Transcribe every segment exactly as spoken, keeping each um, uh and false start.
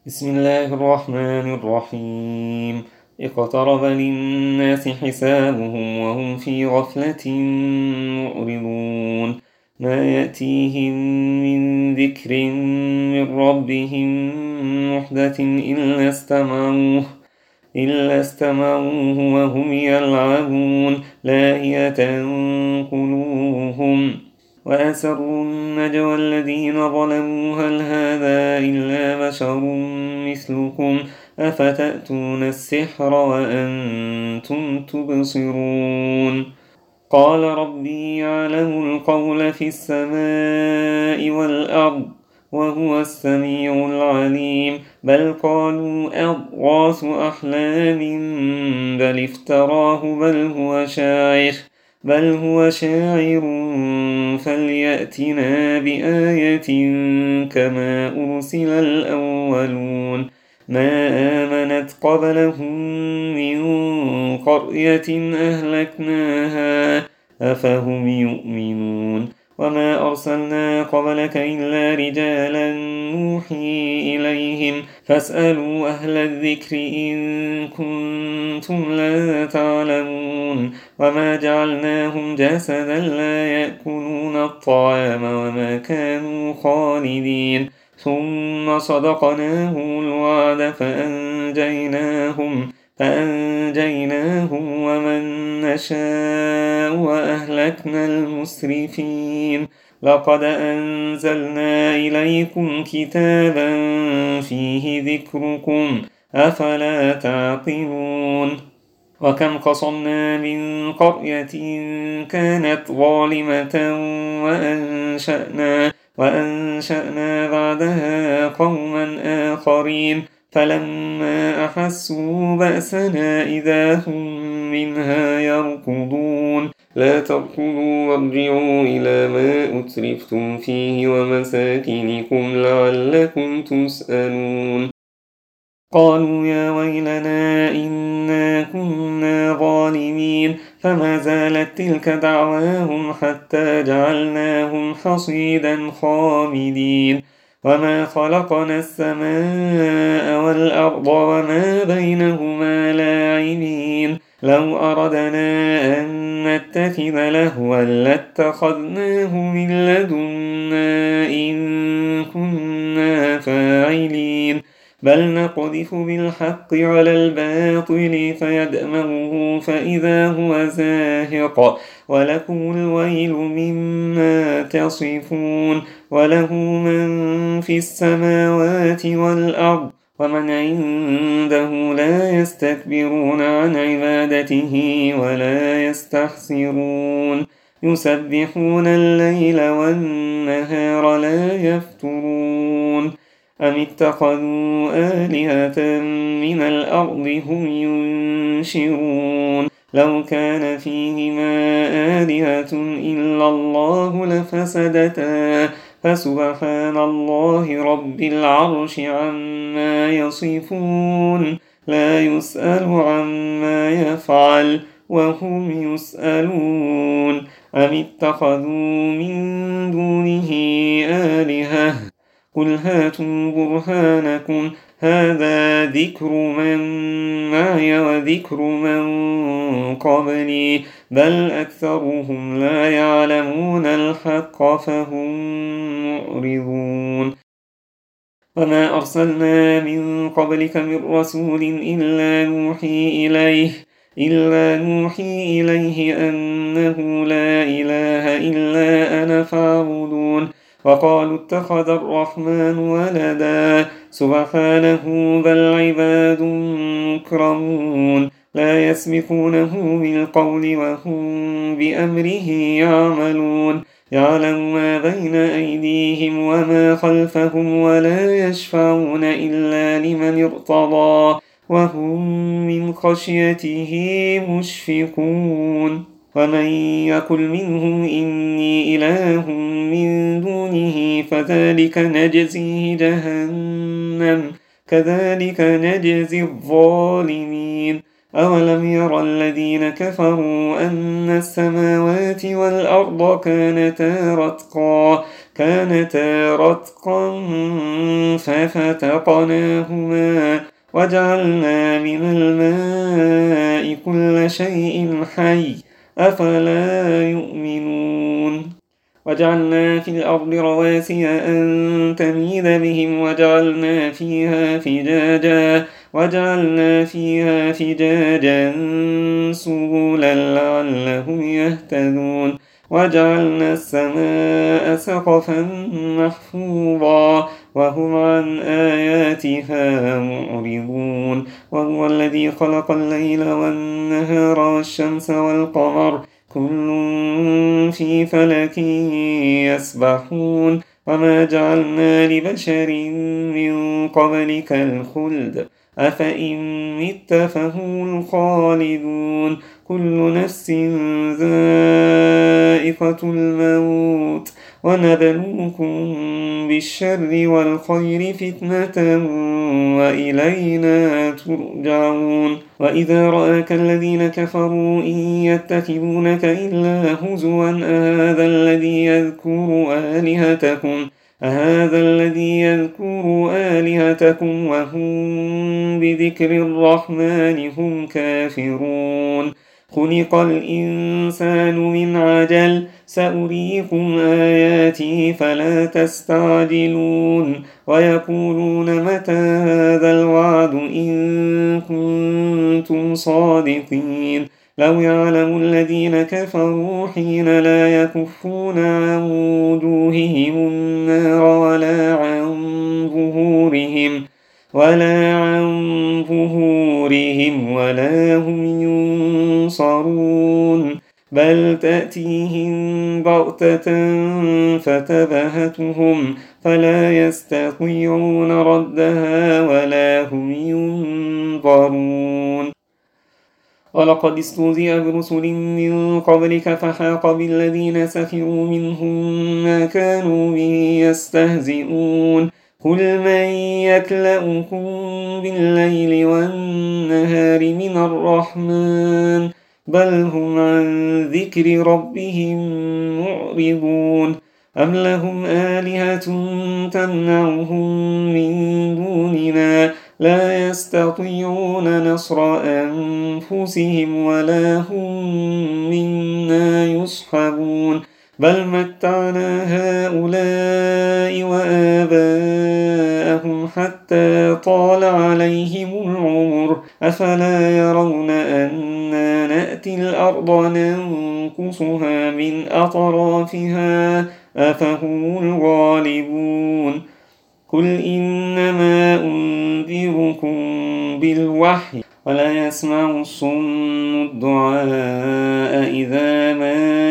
بسم الله الرحمن الرحيم اقترب للناس حسابهم وهم في غفلة معرضون ما يأتيهم من ذكر من ربهم محدث إلا استمعوه إلا استمعوه وهم يلعبون لاهية قلوبهم وأسروا النجوى الذين ظلموا هل هذا إلا بشر مثلكم أفتأتون السحر وأنتم تبصرون قال ربي يعلم القول في السماء والأرض وهو السميع العليم بل قالوا أضغاث أحلام بل افتراه بل هو شاعر بل هو شاعر فليأتنا بآية كما أرسل الأولون ما آمنت قبلهم من قرية أهلكناها أفهم يؤمنون وما أرسلنا قبلك إلا رجالا نوحي إليهم فاسألوا أهل الذكر إن كنتم لا تعلمون وما جعلناهم جسدا لا يأكلون الطعام وما كانوا خالدين ثم صدقناهم الوعد فأنجيناهم فأنجيناهم ومن نشاء وأهلكنا المسرفين لقد أنزلنا إليكم كتابا فيه ذكركم أفلا تعقلون وكم قصمنا من قرية كانت ظالمة وأنشأنا, وأنشأنا بعدها قوما آخرين فلما أحسوا بأسنا إذا هم منها يركضون لا تركضوا وارجعوا إلى ما أترفتم فيه ومساكنكم لعلكم تسألون قالوا يا ويلنا إنا كنا ظالمين فما زالت تلك دعواهم حتى جعلناهم حصيدا خامدين وما خلقنا السماء والأرض وما بينهما لاعبين لو أردنا أن نتخذ لهوا لاتخذناه من لدنا إن كنا فاعلين بل نقذف بالحق على الباطل فيدمغه فإذا هو زاهق ولكم الويل مما تصفون وله من في السماوات والأرض ومن عنده لا يستكبرون عن عبادته ولا يستحسرون يسبحون الليل والنهار لا يفترون أم اتخذوا آلهة من الأرض هم ينشرون لو كان فيهما آلهة إلا الله لفسدتا فسبحان الله رب العرش عما يصفون لا يسأل عما يفعل وهم يسألون أم اتخذوا من دونه آلهة قل هاتوا برهانكم هذا ذكر من معي وذكر من قبلي بل أكثرهم لا يعلمون الحق فهم معرضون وما أرسلنا من قبلك من رسول إلا نوحي إليه إلا نوحي إليه أنه لا إله إلا أنا فاعبدون وقالوا اتخذ الرحمن ولدا سبحانه بل عباد مكرمون لا يسبقونه بالقول وهم بأمره يعملون يعلم ما بين أيديهم وما خلفهم ولا يشفعون إلا لمن ارتضى وهم من خشيته مشفقون ومن يقل منهم إني إله من دونه فذلك نجزيه جهنم كذلك نجزي الظالمين أولم يرى الذين كفروا أن السماوات والأرض كانتا رتقا كانتا رتقا ففتقناهما وجعلنا من الماء كل شيء حي أفلا يؤمنون وجعلنا في الأرض رواسي أن تميد بهم وجعلنا فيها فجاجا وجعلنا فيها فجاجا سبلا لعلهم يهتدون وجعلنا السماء سقفا محفوظا وهم عن آياتها معرضون وهو الذي خلق الليل والنهار والشمس والقمر كل في فلك يسبحون وما جعلنا لبشر من قبلك الخلد أفإن مت فهم الخالدون كل نفس ذائقة الموت ونبلوكم بالشر والخير فتنة وإلينا ترجعون وإذا رآك الذين كفروا إن يتخذونك إلا هزوا أهذا الذي يذكر آلهتكم أهذا الذي يذكر آلهتكم وهم بذكر الرحمن هم كافرون خلق الإنسان من عجل سأريكم آياتي فلا تستعجلون ويقولون متى هذا الوعد إن كنتم صادقين لو يعلم الذين كفروا حين لا يكفون عن وجوههم النار ولا عن ظهورهم ولا عن ظهورهم ولا هم ينصرون بل تأتيهم بغتة فتبهتهم فلا يستطيعون ردها ولا هم ينظرون ولقد استهزئ برسل من قبلك فحاق بالذين سخروا منهم ما كانوا به يستهزئون قل من يكلؤكم بالليل والنهار من الرحمن بل هم عن ذكر ربهم معرضون أم لهم آلهة تمنعهم من دوننا لا يستطيعون نصر أنفسهم ولا هم منا يصحبون بل متعنا هؤلاء وآباءهم حتى طال عليهم العمر أفلا يرون أنا نأتي الأرض ننقصها من أطرافها أفهم الغالبون قل إنما أنذركم بالوحي ولا يسمع الصم الدعاء إذا ما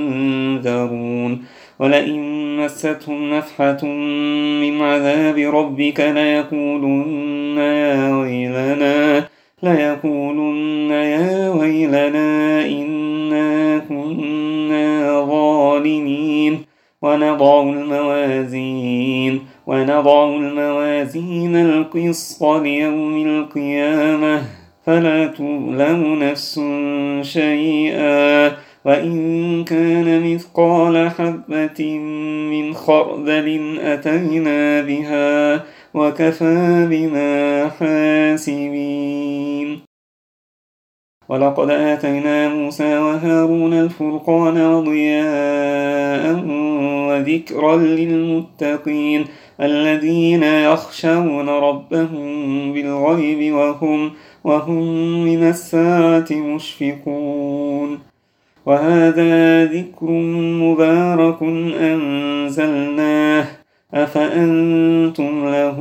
ينذرون ولئن مستهم نفحة من عذاب ربك ليقولن يا ويلنا ليقولن يا ويلنا إنا كنا ظالمين ونضع الموازين ونضع الموازين القسط ليوم القيامة فلا تظلم نفس شيئا وإن كان مثقال حبة من خردل أتينا بها وكفى بنا حاسبين ولقد آتينا موسى وهارون الفرقان وضياء وذكرا للمتقين الذين يخشون ربهم بالغيب وهم, وهم من الساعة مشفقون وهذا ذكر مبارك أنزلناه أفأنتم له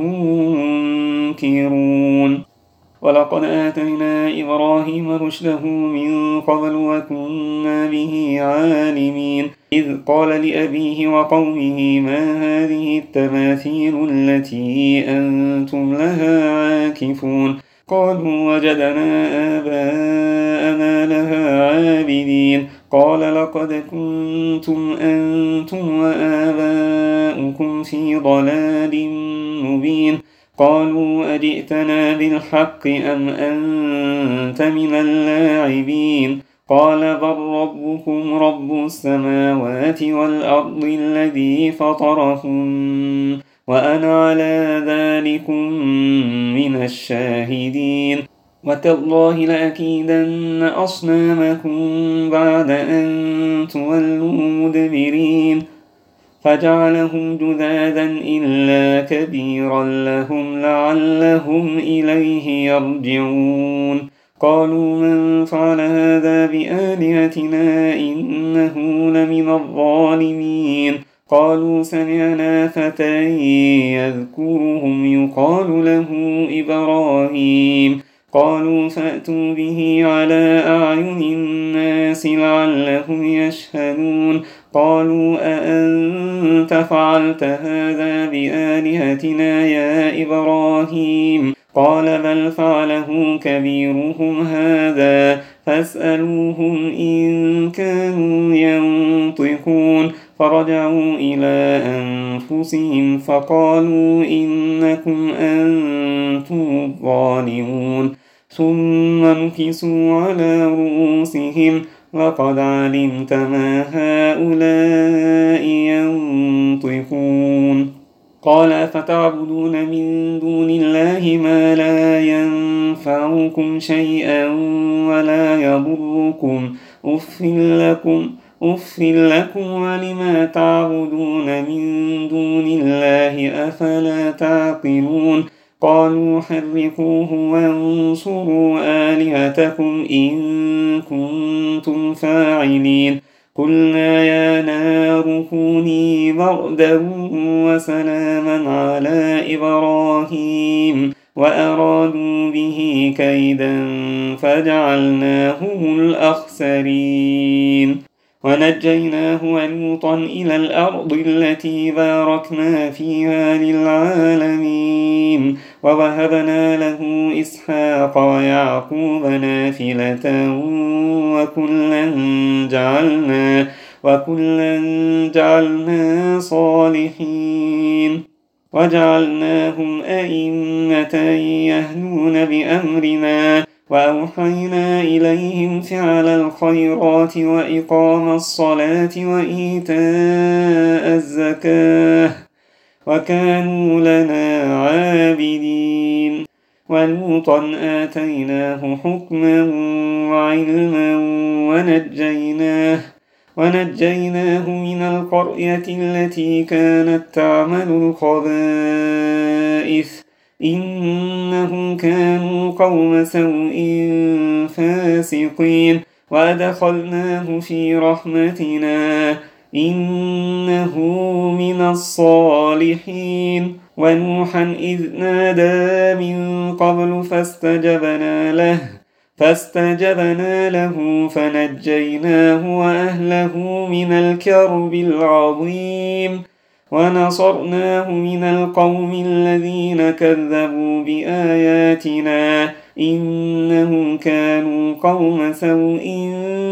منكرون ولقد آتينا إبراهيم رشده من قبل وكنا به عالمين إذ قال لأبيه وقومه ما هذه التماثيل التي أنتم لها عاكفون قالوا وجدنا آباءنا لها عابدين قال لقد كنتم أنتم وآباؤكم في ضلال مبين قالوا أجئتنا بالحق أم أنت من اللاعبين قال بل ربكم رب السماوات والأرض الذي فطرهن وأنا على ذلكم من الشاهدين وتالله لأكيدن أصنامكم بعد أن تولوا مدبرين فجعلهم جذاذا إلا كبيرا لهم لعلهم إليه يرجعون قالوا من فعل هذا بآلهتنا إنه لمن الظالمين قالوا سمعنا فتى يذكرهم يقال له إبراهيم قالوا فأتوا به على أعين الناس لعلهم يشهدون قالوا أأنت فعلت هذا بآلهتنا يا إبراهيم قال بل فعله كبيرهم هذا فاسألوهم إن كانوا ينطقون فرجعوا إلى أنفسهم فقالوا إنكم أنتم الظالمون ثم نكسوا على رؤوسهم لقد علمت ما هؤلاء ينطقون قال فتعبدون من دون الله ما لا ينفعكم شيئا ولا يضركم أف لكم أف لكم ولما تعبدون من دون الله أفلا تعقلون قالوا حرقوه وانصروا آلهتكم إن كنتم فاعلين قلنا يا نار كوني بردا وسلاما على إبراهيم وأرادوا به كيدا فجعلناهم الأخسرين ونجيناه ولوطا إلى الأرض التي باركنا فيها للعالمين ووهبنا له إسحاق ويعقوب نافلة وكلا جعلنا وكلا جعلنا صالحين وجعلناهم أئمة يهدون بأمرنا وأوحينا إليهم فعل الخيرات وإقام الصلاة وإيتاء الزكاة وكانوا لنا عابدين ولوطا آتيناه حكما وعلما ونجيناه ونجيناه من القرية التي كانت تعمل الخبائث إنهم كانوا قوم سوء فاسقين وأدخلناه في رحمتنا إنه من الصالحين ونوحا إذ نادى من قبل فاستجبنا له فاستجبنا له فنجيناه وأهله من الكرب العظيم ونصرناه من القوم الذين كذبوا بآياتنا إنهم كانوا قوم سوء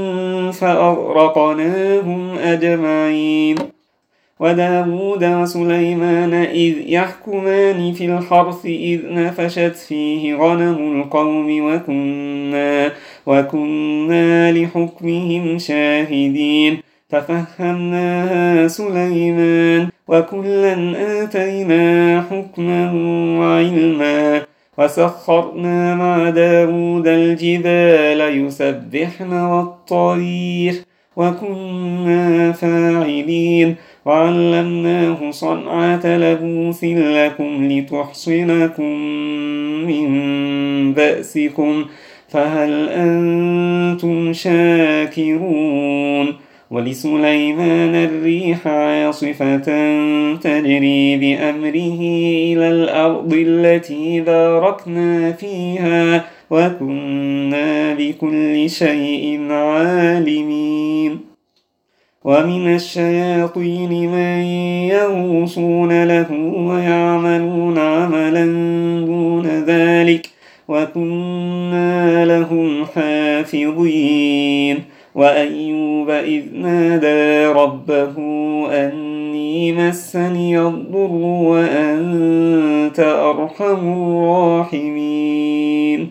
فأغرقناهم أجمعين وداود وسليمان إذ يحكمان في الحرث إذ نفشت فيه غنم القوم وكنا, وكنا لحكمهم شاهدين ففهمناها سليمان وكلا آتينا حكما وعلما وسخرنا مع داود الجبال يسبحن والطير وكنا فاعلين وعلمناه صنعة لبوس لكم لتحصنكم من بأسكم فهل أنتم شاكرون ولسليمان الريح عاصفة تجري بأمره إلى الأرض التي باركنا فيها وكنا بكل شيء عالمين ومن الشياطين من يغوصون له ويعملون عملا دون ذلك وكنا لهم حافظين وأيوب إذ نادى ربه أني مسني الضر وأنت أرحم الراحمين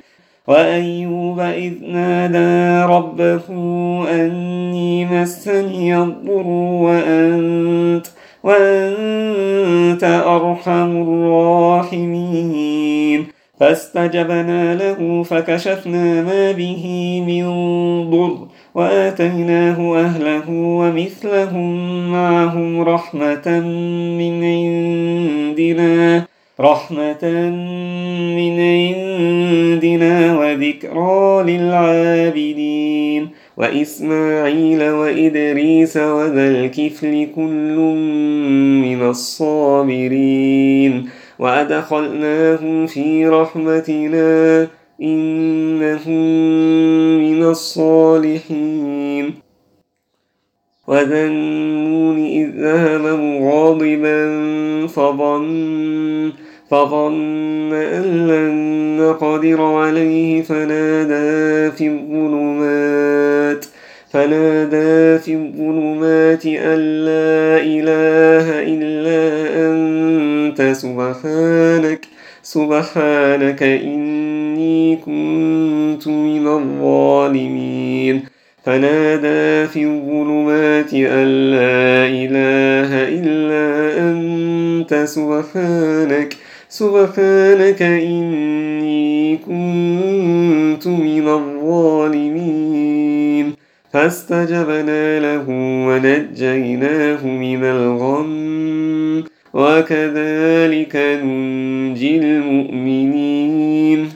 وأيوب إذ نادى ربه أني مسني الضر وأنت, وأنت أرحم الراحمين فاستجبنا له فكشفنا ما به من ضر وآتيناه أهله ومثلهم معهم رحمة من عندنا رحمة من عندنا وذكرى للعابدين وإسماعيل وإدريس وذا الكفل كل من الصابرين وأدخلناهم في رحمتنا إنهم من الصالحين وذا النون إذ ذهب مغاضبا فظن, فظن أن لن نقدر عليه فنادى في الظلمات فنادى في الظلمات أن لا إله إلا أنت سبحانك سبحانك إني كنت من الظالمين فنادى في الظلمات أن لا إله إلا أنت سبحانك سبحانك إني كنت من الظالمين فاستجبنا له ونجيناه من الغم وكذلك ننجي المؤمنين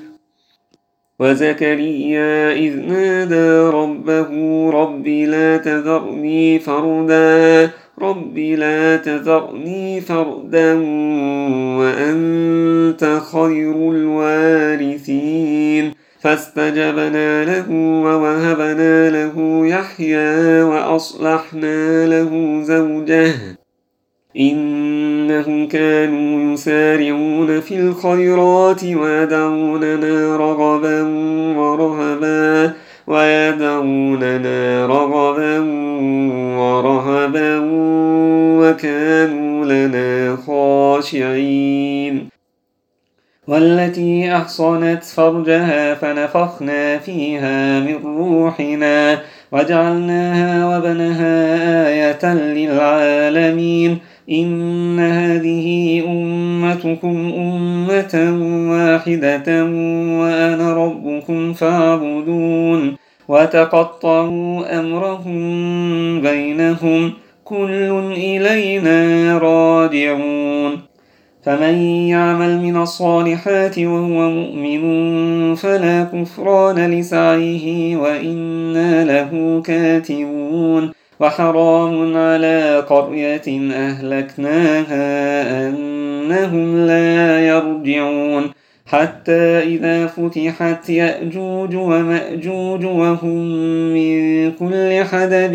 وزكريا إذ نادى ربه رب لا تذرني فردا رب لا تذرني فردا وأنت خير الوارثين فاستجبنا له ووهبنا له يحيى وأصلحنا له زوجه إنهم كانوا يسارعون في الخيرات ويدعوننا رغبا ورهبا ويدعوننا رغبا ورهبا وكانوا لنا خاشعين والتي أحصنت فرجها فنفخنا فيها من روحنا وجعلناها وابنها آية للعالمين إن هذه أمتكم أمة واحدة وأنا ربكم فاعبدون وتقطعوا أمرهم بينهم كل إلينا راجعون فمن يعمل من الصالحات وهو مؤمن فلا كفران لسعيه وإنا له كاتبون وحرام على قرية أهلكناها أنهم لا يرجعون حتى إذا فتحت يأجوج ومأجوج وهم من كل حدب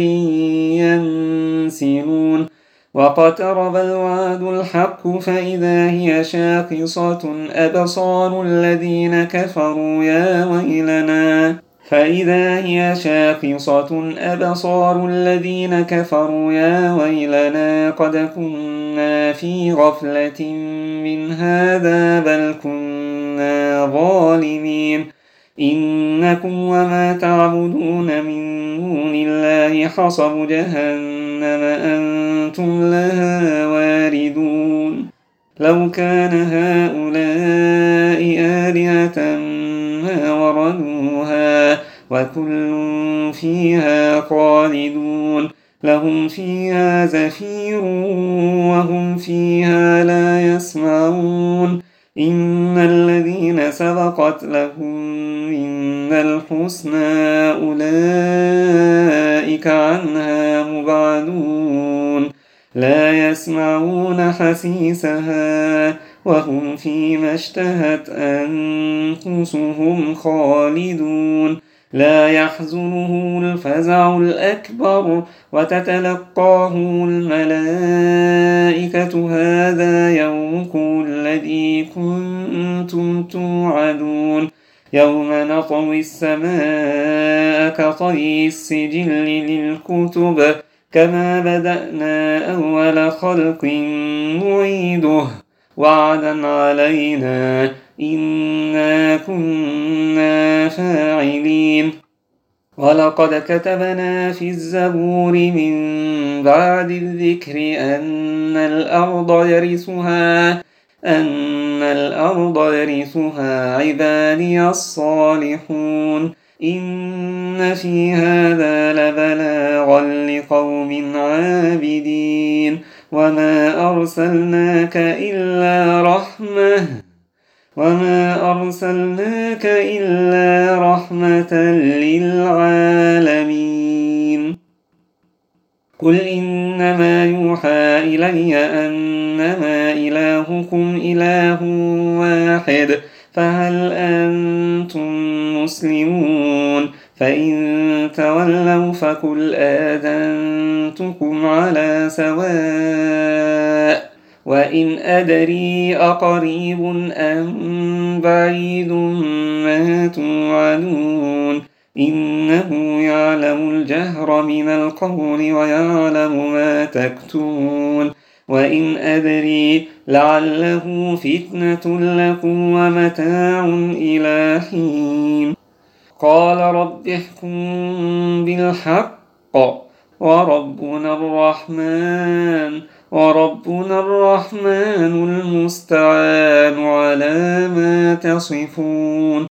ينسلون واقترب الوعد الحق فإذا هي شاخصة أبصار الذين كفروا يا ويلنا فإذا هي شاخصة أبصار الذين كفروا يا ويلنا قد كنا في غفلة من هذا بل كنا ظالمين إنكم وما تعبدون من دون الله حصب جهنم أنتم لها واردون لو كان هؤلاء آلهة ما وردوها وكل فيها خالدون لهم فيها زفير وهم فيها لا يسمعون إن الذين سبقت لهم منا الحسنى أولئك عنها مبعدون لا يسمعون حسيسها وهم فيما اشتهت أنفسهم خالدون لا يحزنه الفزع الأكبر وتتلقاه الملائكة هذا يومكم الذي كنتم توعدون يوم نطوي السماء كطي السجل للكتب كما بدأنا أول خلق نعيده وعدا علينا إنا كنا كنا فاعلين ولقد كتبنا في الزبور من بعد الذكر أن الأرض يرثها أن الأرض يرثها عبادي الصالحون إن في هذا لبلاغا لقوم عابدين وما أرسلناك إلا رحمة وما أرسلناك إلا رحمة للعالمين قل إنما يوحى إلي أنما إلهكم إله واحد فهل أنتم مسلمون فإن تولوا فقل آذنتكم على سواء وإن أدري أقريب أم بعيد ما توعدون إنه يعلم الجهر من القول ويعلم ما تكتمون وإن أدري لعله فتنة لكم ومتاع إلى حين قال رب احكم بالحق وربنا الرحمن وربنا الرحمن المستعان على ما تصفون